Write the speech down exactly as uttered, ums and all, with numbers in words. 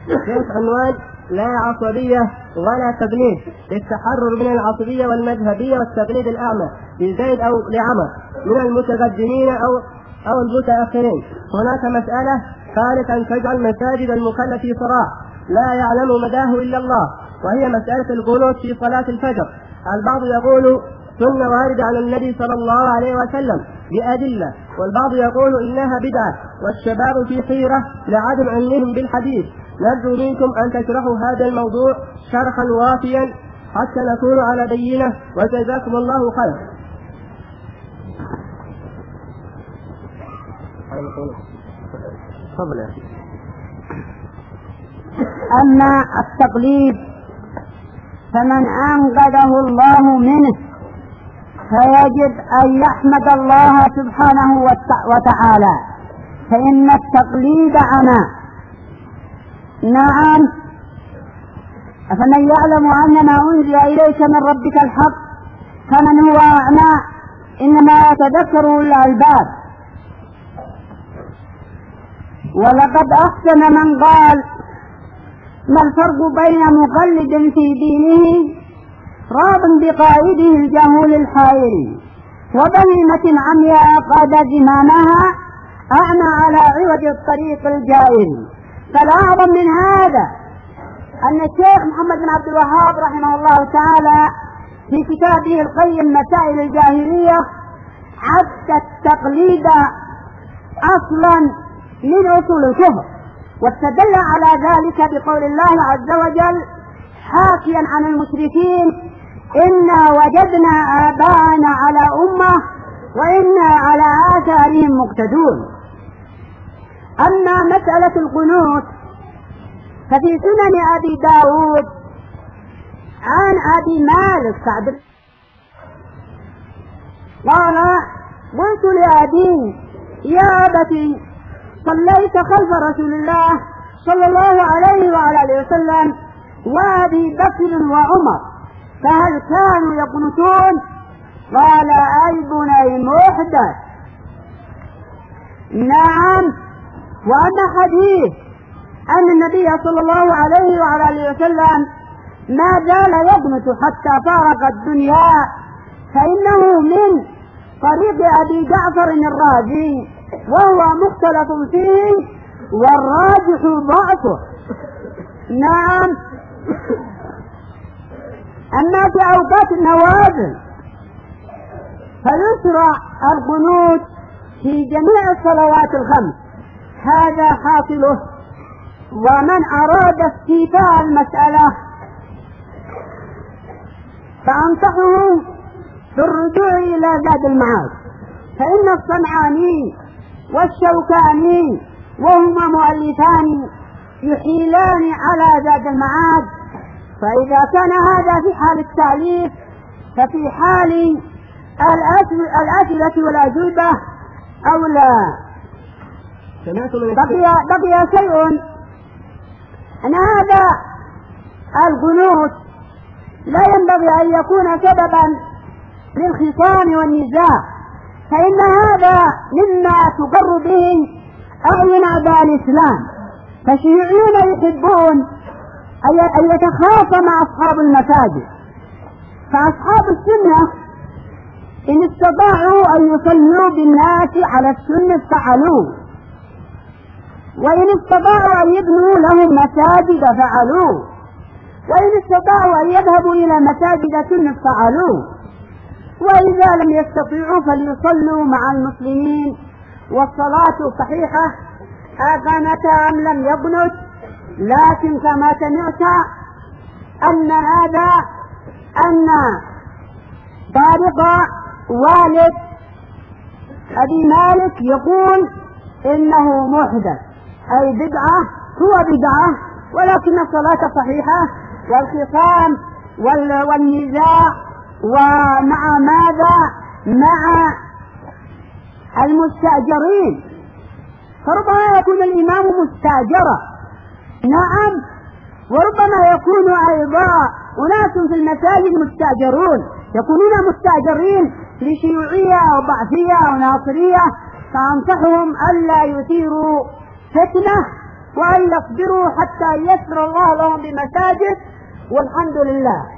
جاءت عنوان لا عصبية ولا تقليد للتحرر من العصبية والمذهبية والتقليد الأعمى لزيد أو لعمر من المتقدمين أو أو المتأخرين. هناك مسألة قالت أن تجعل مساجد المكلف في صراع لا يعلم مداه إلا الله، وهي مسألة القنوت في صلاة الفجر. البعض يقول سنة واردة عن النبي صلى الله عليه وسلم بأدلة، والبعض يقول إنها بدعة والشباب في حيرة لعدم علمهم بالحديث. نرجو منكم أن تشرحوا هذا الموضوع شرحا وافيا حتى نكون على بينة، وجزاكم الله خير. أما التقليد فمن أنقذه الله منه فيجب أن يحمد الله سبحانه وتعالى، فإن التقليد عمى. نعم، أفمن يعلم أن ما أنزل إليك من ربك الحق كمن هو أعمى إنما يتذكر أولو الألباب. ولقد أحسن من قال ما الفرق بين مقلد في دينه راض بقائده الجهول الحائر وبهيمة عمياء قاد زمامها أعمى على عوج الطريق الجائر. فالأعظم من هذا أن الشيخ محمد بن عبد الوهاب رحمه الله تعالى في كتابه القيم مسائل الجاهلية عد التقليد أصلا من أصول الكفر، واستدل على ذلك بقول الله عز وجل حاكيا عن المشركين إنا وجدنا آباءنا على أمة وإنا على آثارهم مقتدون. أما مسألة القنوت ففي سنن أبي داود عن أبي مالك سعد قال قلت لأبي يا أبتي صليت خلف رسول الله صلى الله عليه وعلى آله وسلم وأبي بكر وعمر فهل كانوا يقنطون؟ قال أي بني محدث. نعم. وأما حديث أن النبي صلى الله عليه وعلى آله وسلم ما زال يقنط حتى فارق الدنيا فإنه من طريق أبي جعفر الرازي وهو مختلف فيه والراجح ضعفه. نعم. أما في أوقات النوازل فيشرع القنوت في جميع الصلوات الخمس، هذا حاصله. ومن أراد استيفاء المسألة فأنصحه بالرجوع إلى زاد المعاد، فإن الصنعاني والشوكاني وهما مؤلفان يحيلان على زاد المعاد، فإذا كان هذا في حال التأليف ففي حال الأسئلة والأجوبة أولى. بقي, بقي شيء أن هذا القنوت لا ينبغي أن يكون سببا للخصام والنزاع، فإن هذا مما تقر به أعين أعداء الإسلام. فالشيوعيون يحبون أن يتخاصم أصحاب المساجد، فأصحاب السنة إن استطاعوا أن يصلوا بالناس على السنة فعلوه، وإن استطاعوا أن يبنوا لهم مساجد فعلوه، وإن استطاعوا أن يذهبوا إلى مساجد سنة فعلوه، وإذا لم يستطيعوا فليصلوا مع المسلمين والصلاة صحيحة أقنت أم لم يقنت. لكن كما سمعت أن هذا أن طارق والد أبي مالك يقول إنه محدث أي بدعة، هو بدعة ولكن الصلاة صحيحة، والخصام والنزاع ومع ماذا مع المستأجرين، فربما يكون الإمام مستأجرا. نعم. وربما يكون أيضا أناس في المساجد مستأجرون، يكونون مستأجرين لشيوعية أو ضعفية أو ناصرية، فأنصحهم ألا يثيروا فتنة وأن يصبروا حتى يسر الله لهم بمساجد. والحمد لله